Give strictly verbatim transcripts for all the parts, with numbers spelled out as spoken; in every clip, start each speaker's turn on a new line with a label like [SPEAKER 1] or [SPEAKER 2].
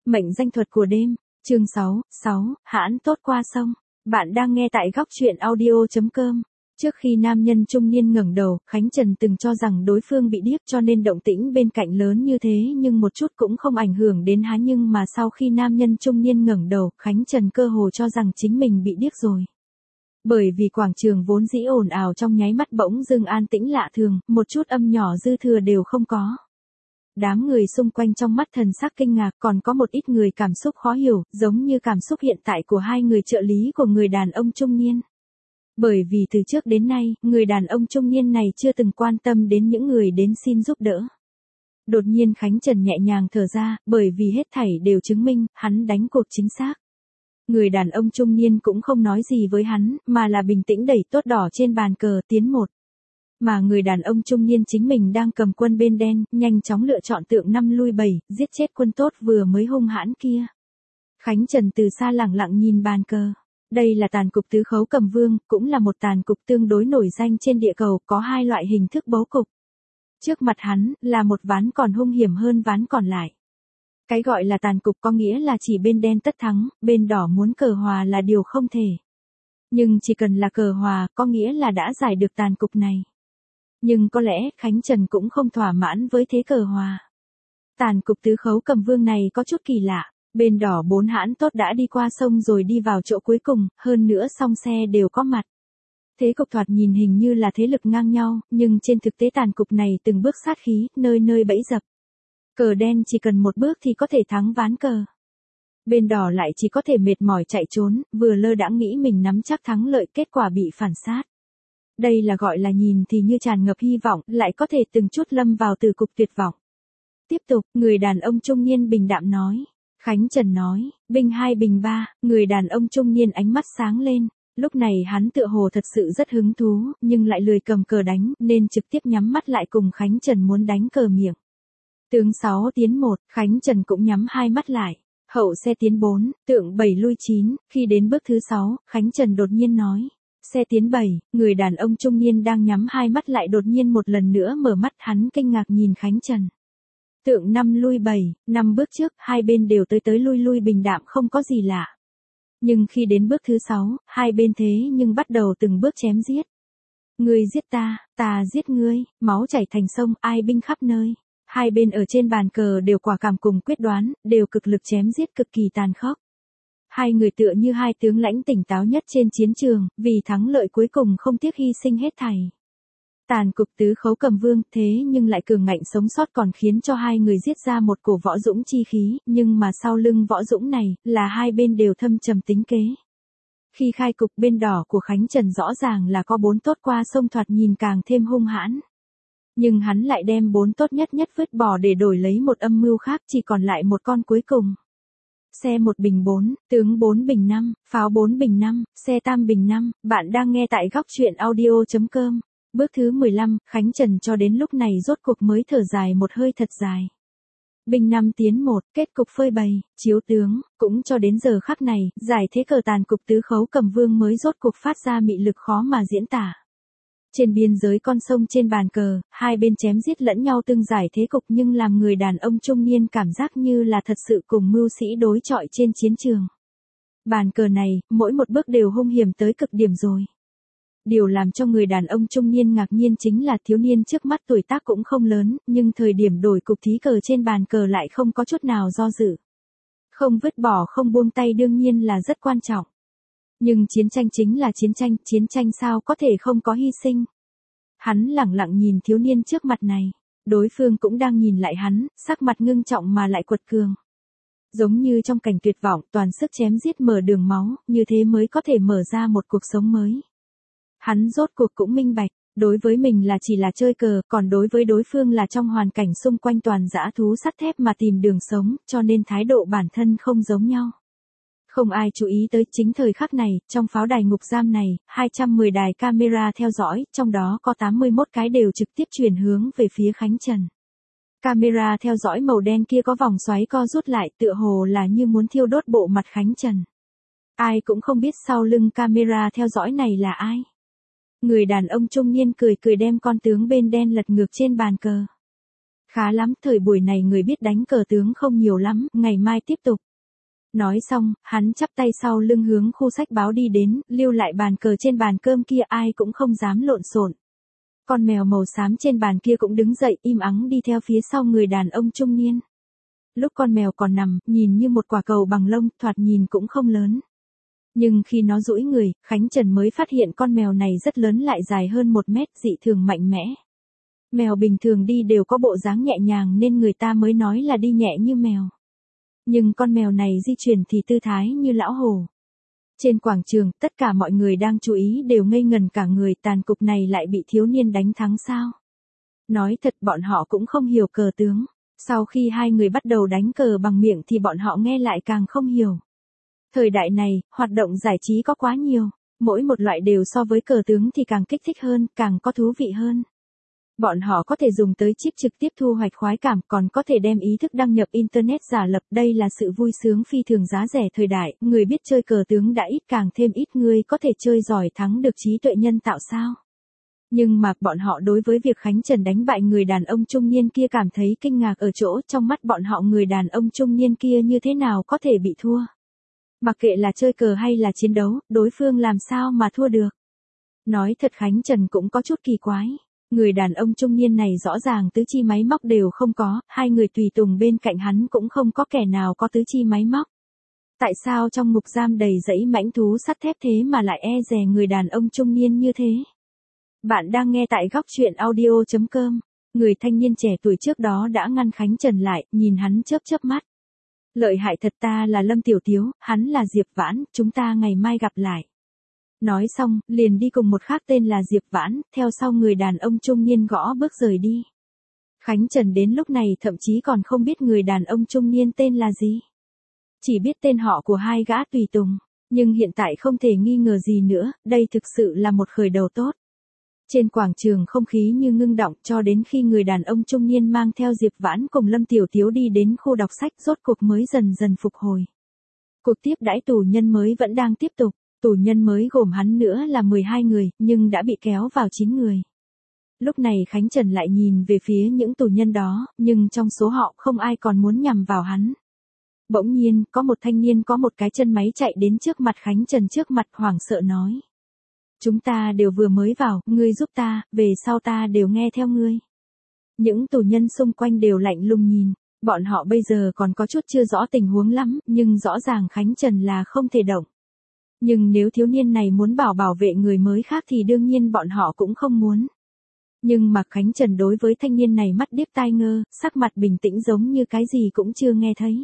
[SPEAKER 1] Mệnh danh thuật của đêm, chương sáu, sáu, hãn tốt qua sông. Bạn đang nghe tại góc truyện audio chấm com. Trước khi nam nhân trung niên ngẩng đầu, Khánh Trần từng cho rằng đối phương bị điếc cho nên động tĩnh bên cạnh lớn như thế nhưng một chút cũng không ảnh hưởng đến hắn, nhưng mà sau khi nam nhân trung niên ngẩng đầu, Khánh Trần cơ hồ cho rằng chính mình bị điếc rồi. Bởi vì quảng trường vốn dĩ ồn ào trong nháy mắt bỗng dưng an tĩnh lạ thường, một chút âm nhỏ dư thừa đều không có. Đám người xung quanh trong mắt thần sắc kinh ngạc, còn có một ít người cảm xúc khó hiểu, giống như cảm xúc hiện tại của hai người trợ lý của người đàn ông trung niên. Bởi vì từ trước đến nay, người đàn ông trung niên này chưa từng quan tâm đến những người đến xin giúp đỡ. Đột nhiên Khánh Trần nhẹ nhàng thở ra, bởi vì hết thảy đều chứng minh, hắn đánh cuộc chính xác. Người đàn ông trung niên cũng không nói gì với hắn, mà là bình tĩnh đẩy tốt đỏ trên bàn cờ tiến một. Mà người đàn ông trung niên chính mình đang cầm quân bên đen, nhanh chóng lựa chọn tượng năm lui bảy, giết chết quân tốt vừa mới hung hãn kia. Khánh Trần từ xa lẳng lặng nhìn bàn cờ. Đây là tàn cục tứ khấu cầm vương, cũng là một tàn cục tương đối nổi danh trên địa cầu, có hai loại hình thức bố cục. Trước mặt hắn, là một ván còn hung hiểm hơn ván còn lại. Cái gọi là tàn cục có nghĩa là chỉ bên đen tất thắng, bên đỏ muốn cờ hòa là điều không thể. Nhưng chỉ cần là cờ hòa, có nghĩa là đã giải được tàn cục này. Nhưng có lẽ, Khánh Trần cũng không thỏa mãn với thế cờ hòa. Tàn cục tứ khấu cầm vương này có chút kỳ lạ. Bên đỏ bốn hãn tốt đã đi qua sông rồi đi vào chỗ cuối cùng, hơn nữa song xe đều có mặt. Thế cục thoạt nhìn hình như là thế lực ngang nhau, nhưng trên thực tế tàn cục này từng bước sát khí, nơi nơi bẫy dập. Cờ đen chỉ cần một bước thì có thể thắng ván cờ. Bên đỏ lại chỉ có thể mệt mỏi chạy trốn, vừa lơ đãng nghĩ mình nắm chắc thắng lợi, kết quả bị phản sát. Đây là gọi là nhìn thì như tràn ngập hy vọng, lại có thể từng chút lâm vào từ cục tuyệt vọng. Tiếp tục, người đàn ông trung niên bình đạm nói. Khánh Trần nói, binh hai bình ba, người đàn ông trung niên ánh mắt sáng lên. Lúc này hắn tựa hồ thật sự rất hứng thú, nhưng lại lười cầm cờ đánh, nên trực tiếp nhắm mắt lại cùng Khánh Trần muốn đánh cờ miệng. Tướng sáu tiến một, Khánh Trần cũng nhắm hai mắt lại. Hậu xe tiến bốn, tượng bảy lui chín, khi đến bước thứ sáu, Khánh Trần đột nhiên nói. Xe tiến bảy, người đàn ông trung niên đang nhắm hai mắt lại đột nhiên một lần nữa mở mắt, hắn kinh ngạc nhìn Khánh Trần. Tượng năm lui bảy, năm bước trước, hai bên đều tới tới lui lui bình đạm không có gì lạ. Nhưng khi đến bước thứ sáu, hai bên thế nhưng bắt đầu từng bước chém giết. Ngươi giết ta, ta giết ngươi, máu chảy thành sông, ai binh khắp nơi. Hai bên ở trên bàn cờ đều quả cảm cùng quyết đoán, đều cực lực chém giết cực kỳ tàn khốc. Hai người tựa như hai tướng lãnh tỉnh táo nhất trên chiến trường, vì thắng lợi cuối cùng không tiếc hy sinh hết thảy. Tàn cục tứ khấu cầm vương thế nhưng lại cường ngạnh sống sót còn khiến cho hai người giết ra một cổ võ dũng chi khí, nhưng mà sau lưng võ dũng này, là hai bên đều thâm trầm tính kế. Khi khai cục bên đỏ của Khánh Trần rõ ràng là có bốn tốt qua sông thoạt nhìn càng thêm hung hãn. Nhưng hắn lại đem bốn tốt nhất nhất vứt bỏ để đổi lấy một âm mưu khác, chỉ còn lại một con cuối cùng. Xe một bình bốn, tướng bốn bình năm, pháo bốn bình năm, xe tam bình năm, bạn đang nghe tại góc truyện audio chấm com. Bước thứ mười lăm, Khánh Trần cho đến lúc này rốt cuộc mới thở dài một hơi thật dài. Bình năm tiến một, kết cục phơi bày, chiếu tướng, cũng cho đến giờ khắc này, giải thế cờ tàn cục tứ khấu cầm vương mới rốt cuộc phát ra mị lực khó mà diễn tả. Trên biên giới con sông trên bàn cờ, hai bên chém giết lẫn nhau tương giải thế cục nhưng làm người đàn ông trung niên cảm giác như là thật sự cùng mưu sĩ đối chọi trên chiến trường. Bàn cờ này, mỗi một bước đều hung hiểm tới cực điểm rồi. Điều làm cho người đàn ông trung niên ngạc nhiên chính là thiếu niên trước mắt tuổi tác cũng không lớn, nhưng thời điểm đổi cục thí cờ trên bàn cờ lại không có chút nào do dự. Không vứt bỏ không buông tay đương nhiên là rất quan trọng. Nhưng chiến tranh chính là chiến tranh, chiến tranh sao có thể không có hy sinh. Hắn lẳng lặng nhìn thiếu niên trước mặt này, đối phương cũng đang nhìn lại hắn, sắc mặt ngưng trọng mà lại quật cường. Giống như trong cảnh tuyệt vọng, toàn sức chém giết mở đường máu, như thế mới có thể mở ra một cuộc sống mới. Hắn rốt cuộc cũng minh bạch, đối với mình là chỉ là chơi cờ, còn đối với đối phương là trong hoàn cảnh xung quanh toàn dã thú sắt thép mà tìm đường sống, cho nên thái độ bản thân không giống nhau. Không ai chú ý tới chính thời khắc này, trong pháo đài ngục giam này, hai trăm mười đài camera theo dõi, trong đó có tám mươi mốt cái đều trực tiếp chuyển hướng về phía Khánh Trần. Camera theo dõi màu đen kia có vòng xoáy co rút lại tựa hồ là như muốn thiêu đốt bộ mặt Khánh Trần. Ai cũng không biết sau lưng camera theo dõi này là ai. Người đàn ông trung niên cười cười đem con tướng bên đen lật ngược trên bàn cờ. Khá lắm, thời buổi này người biết đánh cờ tướng không nhiều lắm, ngày mai tiếp tục. Nói xong, hắn chắp tay sau lưng hướng khu sách báo đi đến, lưu lại bàn cờ trên bàn cơm kia ai cũng không dám lộn xộn. Con mèo màu xám trên bàn kia cũng đứng dậy im ắng đi theo phía sau người đàn ông trung niên. Lúc con mèo còn nằm, nhìn như một quả cầu bằng lông, thoạt nhìn cũng không lớn. Nhưng khi nó duỗi người, Khánh Trần mới phát hiện con mèo này rất lớn lại dài hơn một mét, dị thường mạnh mẽ. Mèo bình thường đi đều có bộ dáng nhẹ nhàng nên người ta mới nói là đi nhẹ như mèo. Nhưng con mèo này di chuyển thì tư thái như lão hổ. Trên quảng trường, tất cả mọi người đang chú ý đều ngây ngần cả người, tàn cục này lại bị thiếu niên đánh thắng sao? Nói thật bọn họ cũng không hiểu cờ tướng. Sau khi hai người bắt đầu đánh cờ bằng miệng thì bọn họ nghe lại càng không hiểu. Thời đại này, hoạt động giải trí có quá nhiều, mỗi một loại đều so với cờ tướng thì càng kích thích hơn, càng có thú vị hơn. Bọn họ có thể dùng tới chip trực tiếp thu hoạch khoái cảm, còn có thể đem ý thức đăng nhập Internet giả lập. Đây là sự vui sướng phi thường giá rẻ thời đại, người biết chơi cờ tướng đã ít càng thêm ít người có thể chơi giỏi thắng được trí tuệ nhân tạo sao. Nhưng mà bọn họ đối với việc Khánh Trần đánh bại người đàn ông trung niên kia cảm thấy kinh ngạc ở chỗ trong mắt bọn họ người đàn ông trung niên kia như thế nào có thể bị thua. Mặc kệ là chơi cờ hay là chiến đấu, đối phương làm sao mà thua được. Nói thật Khánh Trần cũng có chút kỳ quái. Người đàn ông trung niên này rõ ràng tứ chi máy móc đều không có, hai người tùy tùng bên cạnh hắn cũng không có kẻ nào có tứ chi máy móc. Tại sao trong ngục giam đầy dẫy mãnh thú sắt thép thế mà lại e dè người đàn ông trung niên như thế? Bạn đang nghe tại góc truyện audio chấm com. Người thanh niên trẻ tuổi trước đó đã ngăn Khánh Trần lại, nhìn hắn chớp chớp mắt. Lợi hại thật, ta là Lâm Tiểu Tiếu, hắn là Diệp Vãn, chúng ta ngày mai gặp lại. Nói xong, liền đi cùng một khác tên là Diệp Vãn, theo sau người đàn ông trung niên gõ bước rời đi. Khánh Trần đến lúc này thậm chí còn không biết người đàn ông trung niên tên là gì. Chỉ biết tên họ của hai gã tùy tùng, nhưng hiện tại không thể nghi ngờ gì nữa, đây thực sự là một khởi đầu tốt. Trên quảng trường không khí như ngưng động cho đến khi người đàn ông trung niên mang theo Diệp Vãn cùng Lâm Tiểu Tiếu đi đến khu đọc sách rốt cuộc mới dần dần phục hồi. Cuộc tiếp đãi tù nhân mới vẫn đang tiếp tục, tù nhân mới gồm hắn nữa là mười hai người, nhưng đã bị kéo vào chín người. Lúc này Khánh Trần lại nhìn về phía những tù nhân đó, nhưng trong số họ không ai còn muốn nhằm vào hắn. Bỗng nhiên, có một thanh niên có một cái chân máy chạy đến trước mặt Khánh Trần trước mặt hoảng sợ nói. Chúng ta đều vừa mới vào, ngươi giúp ta, về sau ta đều nghe theo ngươi. Những tù nhân xung quanh đều lạnh lùng nhìn, bọn họ bây giờ còn có chút chưa rõ tình huống lắm, nhưng rõ ràng Khánh Trần là không thể động. Nhưng nếu thiếu niên này muốn bảo bảo vệ người mới khác thì đương nhiên bọn họ cũng không muốn. Nhưng mà Khánh Trần đối với thanh niên này mắt điếc tai ngơ, sắc mặt bình tĩnh giống như cái gì cũng chưa nghe thấy.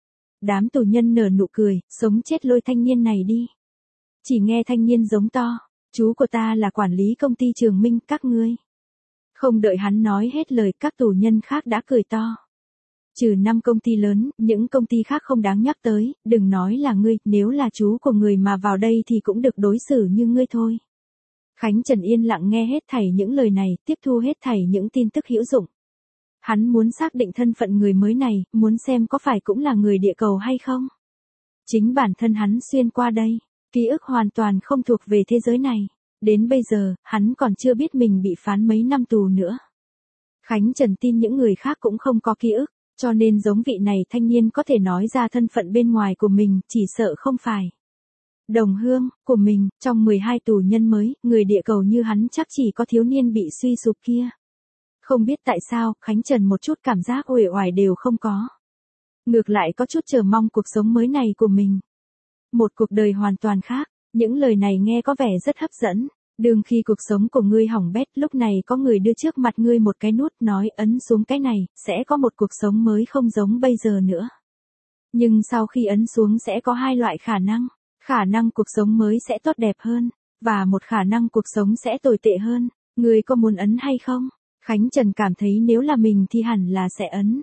[SPEAKER 1] Đám tù nhân nở nụ cười, sống chết lôi thanh niên này đi. Chỉ nghe thanh niên giống to. Chú của ta là quản lý công ty Trường Minh, các ngươi. Không đợi hắn nói hết lời, các tù nhân khác đã cười to. Trừ năm công ty lớn, những công ty khác không đáng nhắc tới, đừng nói là ngươi, nếu là chú của người mà vào đây thì cũng được đối xử như ngươi thôi. Khánh Trần yên lặng nghe hết thảy những lời này, tiếp thu hết thảy những tin tức hữu dụng. Hắn muốn xác định thân phận người mới này, muốn xem có phải cũng là người địa cầu hay không. Chính bản thân hắn xuyên qua đây. Ký ức hoàn toàn không thuộc về thế giới này. Đến bây giờ, hắn còn chưa biết mình bị phán mấy năm tù nữa. Khánh Trần tin những người khác cũng không có ký ức, cho nên giống vị này thanh niên có thể nói ra thân phận bên ngoài của mình, chỉ sợ không phải đồng hương của mình. Trong mười hai tù nhân mới, người địa cầu như hắn chắc chỉ có thiếu niên bị suy sụp kia. Không biết tại sao, Khánh Trần một chút cảm giác uể oải đều không có. Ngược lại có chút chờ mong cuộc sống mới này của mình. Một cuộc đời hoàn toàn khác, những lời này nghe có vẻ rất hấp dẫn. Đương khi cuộc sống của ngươi hỏng bét, lúc này có người đưa trước mặt ngươi một cái nút nói ấn xuống cái này, sẽ có một cuộc sống mới không giống bây giờ nữa. Nhưng sau khi ấn xuống sẽ có hai loại khả năng. Khả năng cuộc sống mới sẽ tốt đẹp hơn, và một khả năng cuộc sống sẽ tồi tệ hơn. Ngươi có muốn ấn hay không? Khánh Trần cảm thấy nếu là mình thì hẳn là sẽ ấn.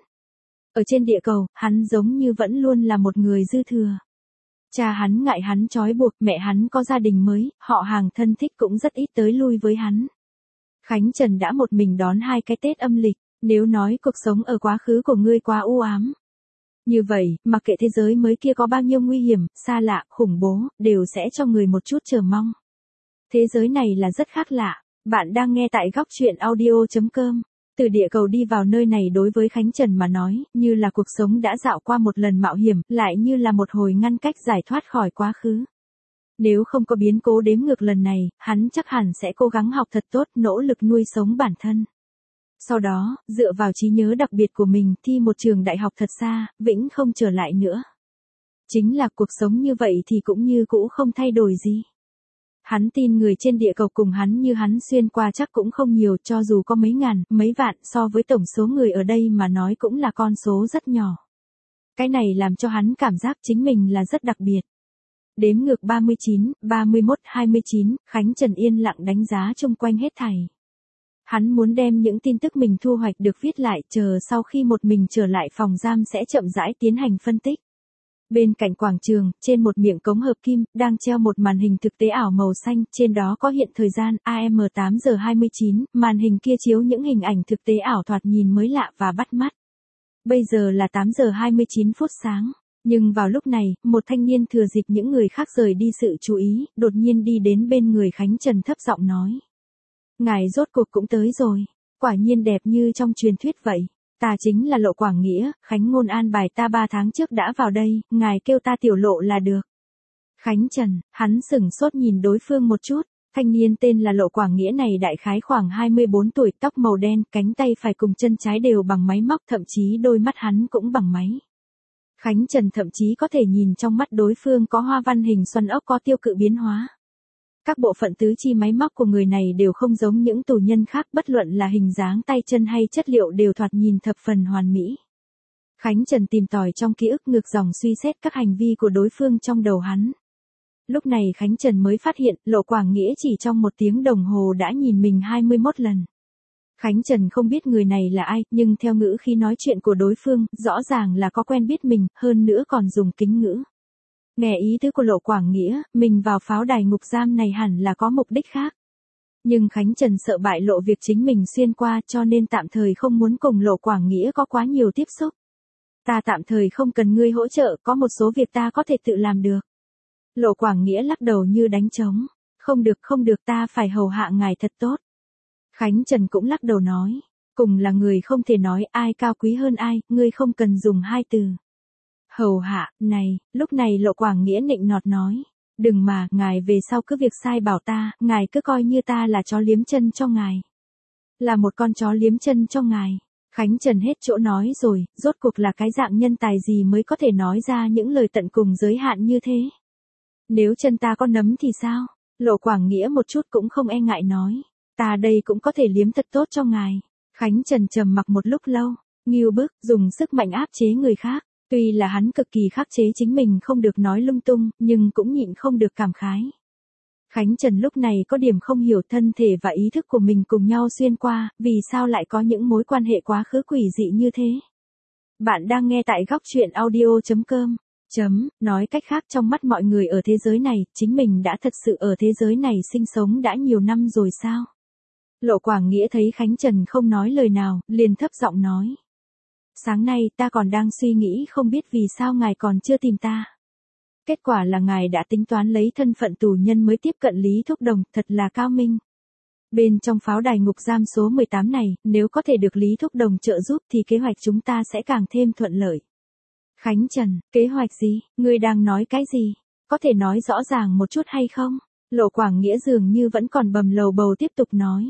[SPEAKER 1] Ở trên địa cầu, hắn giống như vẫn luôn là một người dư thừa. Cha hắn ngại hắn trói buộc, mẹ hắn có gia đình mới, họ hàng thân thích cũng rất ít tới lui với hắn. Khánh Trần đã một mình đón hai cái Tết âm lịch, nếu nói cuộc sống ở quá khứ của ngươi quá u ám. Như vậy, mặc kệ thế giới mới kia có bao nhiêu nguy hiểm, xa lạ, khủng bố, đều sẽ cho người một chút chờ mong. Thế giới này là rất khác lạ. Bạn đang nghe tại góc truyện audio chấm com. Từ địa cầu đi vào nơi này đối với Khánh Trần mà nói, như là cuộc sống đã dạo qua một lần mạo hiểm, lại như là một hồi ngăn cách giải thoát khỏi quá khứ. Nếu không có biến cố đếm ngược lần này, hắn chắc hẳn sẽ cố gắng học thật tốt, nỗ lực nuôi sống bản thân. Sau đó, dựa vào trí nhớ đặc biệt của mình, thi một trường đại học thật xa, vĩnh không trở lại nữa. Chính là cuộc sống như vậy thì cũng như cũ không thay đổi gì. Hắn tin người trên địa cầu cùng hắn như hắn xuyên qua chắc cũng không nhiều, cho dù có mấy ngàn, mấy vạn, so với tổng số người ở đây mà nói cũng là con số rất nhỏ. Cái này làm cho hắn cảm giác chính mình là rất đặc biệt. Đếm ngược ba mươi chín, ba mươi mốt, hai mươi chín, Khánh Trần yên lặng đánh giá chung quanh hết thảy. Hắn muốn đem những tin tức mình thu hoạch được viết lại, chờ sau khi một mình trở lại phòng giam sẽ chậm rãi tiến hành phân tích. Bên cạnh quảng trường, trên một miệng cống hợp kim, đang treo một màn hình thực tế ảo màu xanh, trên đó có hiện thời gian a em tám giờ hai mươi chín, màn hình kia chiếu những hình ảnh thực tế ảo thoạt nhìn mới lạ và bắt mắt. Bây giờ là tám giờ hai mươi chín phút sáng, nhưng vào lúc này, một thanh niên thừa dịp những người khác rời đi sự chú ý, đột nhiên đi đến bên người Khánh Trần thấp giọng nói. Ngài rốt cuộc cũng tới rồi, quả nhiên đẹp như trong truyền thuyết vậy. Ta chính là Lộ Quảng Nghĩa, Khánh Ngôn an bài ta ba tháng trước đã vào đây, ngài kêu ta tiểu Lộ là được. Khánh Trần, hắn sửng sốt nhìn đối phương một chút, thanh niên tên là Lộ Quảng Nghĩa này đại khái khoảng hai mươi bốn tuổi, tóc màu đen, cánh tay phải cùng chân trái đều bằng máy móc, thậm chí đôi mắt hắn cũng bằng máy. Khánh Trần thậm chí có thể nhìn trong mắt đối phương có hoa văn hình xoắn ốc có tiêu cự biến hóa. Các bộ phận tứ chi máy móc của người này đều không giống những tù nhân khác, bất luận là hình dáng tay chân hay chất liệu đều thoạt nhìn thập phần hoàn mỹ. Khánh Trần tìm tòi trong ký ức ngược dòng suy xét các hành vi của đối phương trong đầu hắn. Lúc này Khánh Trần mới phát hiện, Lộ Quảng Nghĩa chỉ trong một tiếng đồng hồ đã nhìn mình hai mươi mốt lần. Khánh Trần không biết người này là ai, nhưng theo ngữ khi nói chuyện của đối phương, rõ ràng là có quen biết mình, hơn nữa còn dùng kính ngữ. Nghe ý tứ của Lộ Quảng Nghĩa, mình vào pháo đài ngục giam này hẳn là có mục đích khác. Nhưng Khánh Trần sợ bại lộ việc chính mình xuyên qua cho nên tạm thời không muốn cùng Lộ Quảng Nghĩa có quá nhiều tiếp xúc. Ta tạm thời không cần ngươi hỗ trợ, có một số việc ta có thể tự làm được. Lộ Quảng Nghĩa lắc đầu như đánh trống. Không được không được, ta phải hầu hạ ngài thật tốt. Khánh Trần cũng lắc đầu nói. Cùng là người không thể nói ai cao quý hơn ai, ngươi không cần dùng hai từ. Hầu hạ, này, lúc này Lộ Quảng Nghĩa nịnh nọt nói. Đừng mà, ngài về sau cứ việc sai bảo ta, ngài cứ coi như ta là chó liếm chân cho ngài. Là một con chó liếm chân cho ngài. Khánh Trần hết chỗ nói rồi, rốt cuộc là cái dạng nhân tài gì mới có thể nói ra những lời tận cùng giới hạn như thế. Nếu chân ta có nấm thì sao? Lộ Quảng Nghĩa một chút cũng không e ngại nói. Ta đây cũng có thể liếm thật tốt cho ngài. Khánh Trần trầm mặc một lúc lâu, nghiêu bức, dùng sức mạnh áp chế người khác. Tuy là hắn cực kỳ khắc chế chính mình không được nói lung tung, nhưng cũng nhịn không được cảm khái. Khánh Trần lúc này có điểm không hiểu thân thể và ý thức của mình cùng nhau xuyên qua, vì sao lại có những mối quan hệ quá khứ quỷ dị như thế. Bạn đang nghe tại góc truyện audio chấm com. Chấm, nói cách khác trong mắt mọi người ở thế giới này, chính mình đã thật sự ở thế giới này sinh sống đã nhiều năm rồi sao? Lộ Quảng Nghĩa thấy Khánh Trần không nói lời nào, liền thấp giọng nói. Sáng nay ta còn đang suy nghĩ không biết vì sao ngài còn chưa tìm ta. Kết quả là ngài đã tính toán lấy thân phận tù nhân mới tiếp cận Lý Thúc Đồng, thật là cao minh. Bên trong pháo đài ngục giam số mười tám này, nếu có thể được Lý Thúc Đồng trợ giúp thì kế hoạch chúng ta sẽ càng thêm thuận lợi. Khánh Trần, kế hoạch gì? Ngươi đang nói cái gì? Có thể nói rõ ràng một chút hay không? Lộ Quảng Nghĩa dường như vẫn còn bầm lầu bầu tiếp tục nói.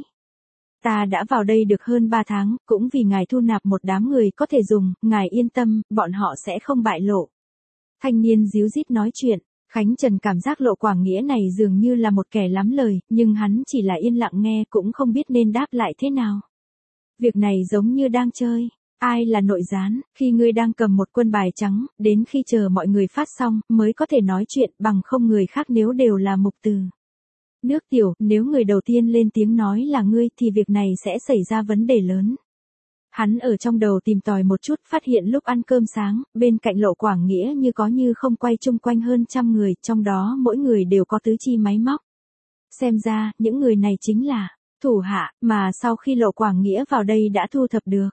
[SPEAKER 1] Ta đã vào đây được hơn ba tháng, cũng vì ngài thu nạp một đám người có thể dùng, ngài yên tâm, bọn họ sẽ không bại lộ. Thanh niên díu dít nói chuyện, Khánh Trần cảm giác Lộ Quảng Nghĩa này dường như là một kẻ lắm lời, nhưng hắn chỉ là yên lặng nghe cũng không biết nên đáp lại thế nào. Việc này giống như đang chơi, ai là nội gián, khi ngươi đang cầm một quân bài trắng, đến khi chờ mọi người phát xong, mới có thể nói chuyện, bằng không người khác nếu đều là mục từ. Nước tiểu, nếu người đầu tiên lên tiếng nói là ngươi thì việc này sẽ xảy ra vấn đề lớn. Hắn ở trong đầu tìm tòi một chút, phát hiện lúc ăn cơm sáng, bên cạnh Lộ Quảng Nghĩa như có như không quay chung quanh hơn trăm người, trong đó mỗi người đều có tứ chi máy móc. Xem ra, những người này chính là thủ hạ, mà sau khi Lộ Quảng Nghĩa vào đây đã thu thập được.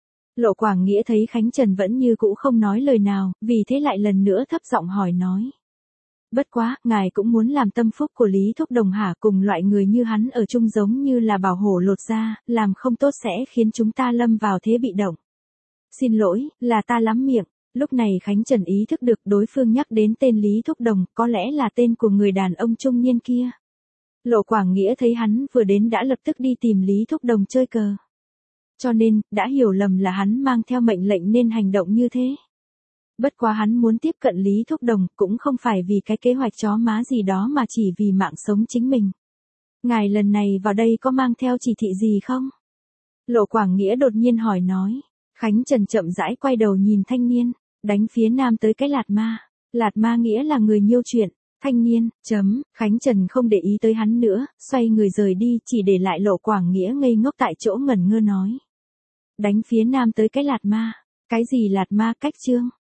[SPEAKER 1] Lộ Quảng Nghĩa thấy Khánh Trần vẫn như cũ không nói lời nào, vì thế lại lần nữa thấp giọng hỏi nói. Bất quá, ngài cũng muốn làm tâm phúc của Lý Thúc Đồng hả, cùng loại người như hắn ở chung giống như là bảo hổ lột da, làm không tốt sẽ khiến chúng ta lâm vào thế bị động. Xin lỗi, là ta lắm miệng. Lúc này Khánh Trần ý thức được đối phương nhắc đến tên Lý Thúc Đồng, có lẽ là tên của người đàn ông trung niên kia. Lộ Quảng Nghĩa thấy hắn vừa đến đã lập tức đi tìm Lý Thúc Đồng chơi cờ. Cho nên, đã hiểu lầm là hắn mang theo mệnh lệnh nên hành động như thế. Bất quá hắn muốn tiếp cận Lý Thúc Đồng cũng không phải vì cái kế hoạch chó má gì đó mà chỉ vì mạng sống chính mình. Ngài lần này vào đây có mang theo chỉ thị gì không? Lộ Quảng Nghĩa đột nhiên hỏi nói. Khánh Trần chậm rãi quay đầu nhìn thanh niên, đánh phía nam tới cái Lạt Ma. Lạt Ma nghĩa là người nhiêu chuyện. Thanh niên, chấm, Khánh Trần không để ý tới hắn nữa, xoay người rời đi chỉ để lại Lộ Quảng Nghĩa ngây ngốc tại chỗ ngẩn ngơ nói. Đánh phía nam tới cái Lạt Ma. Cái gì Lạt Ma cách chương?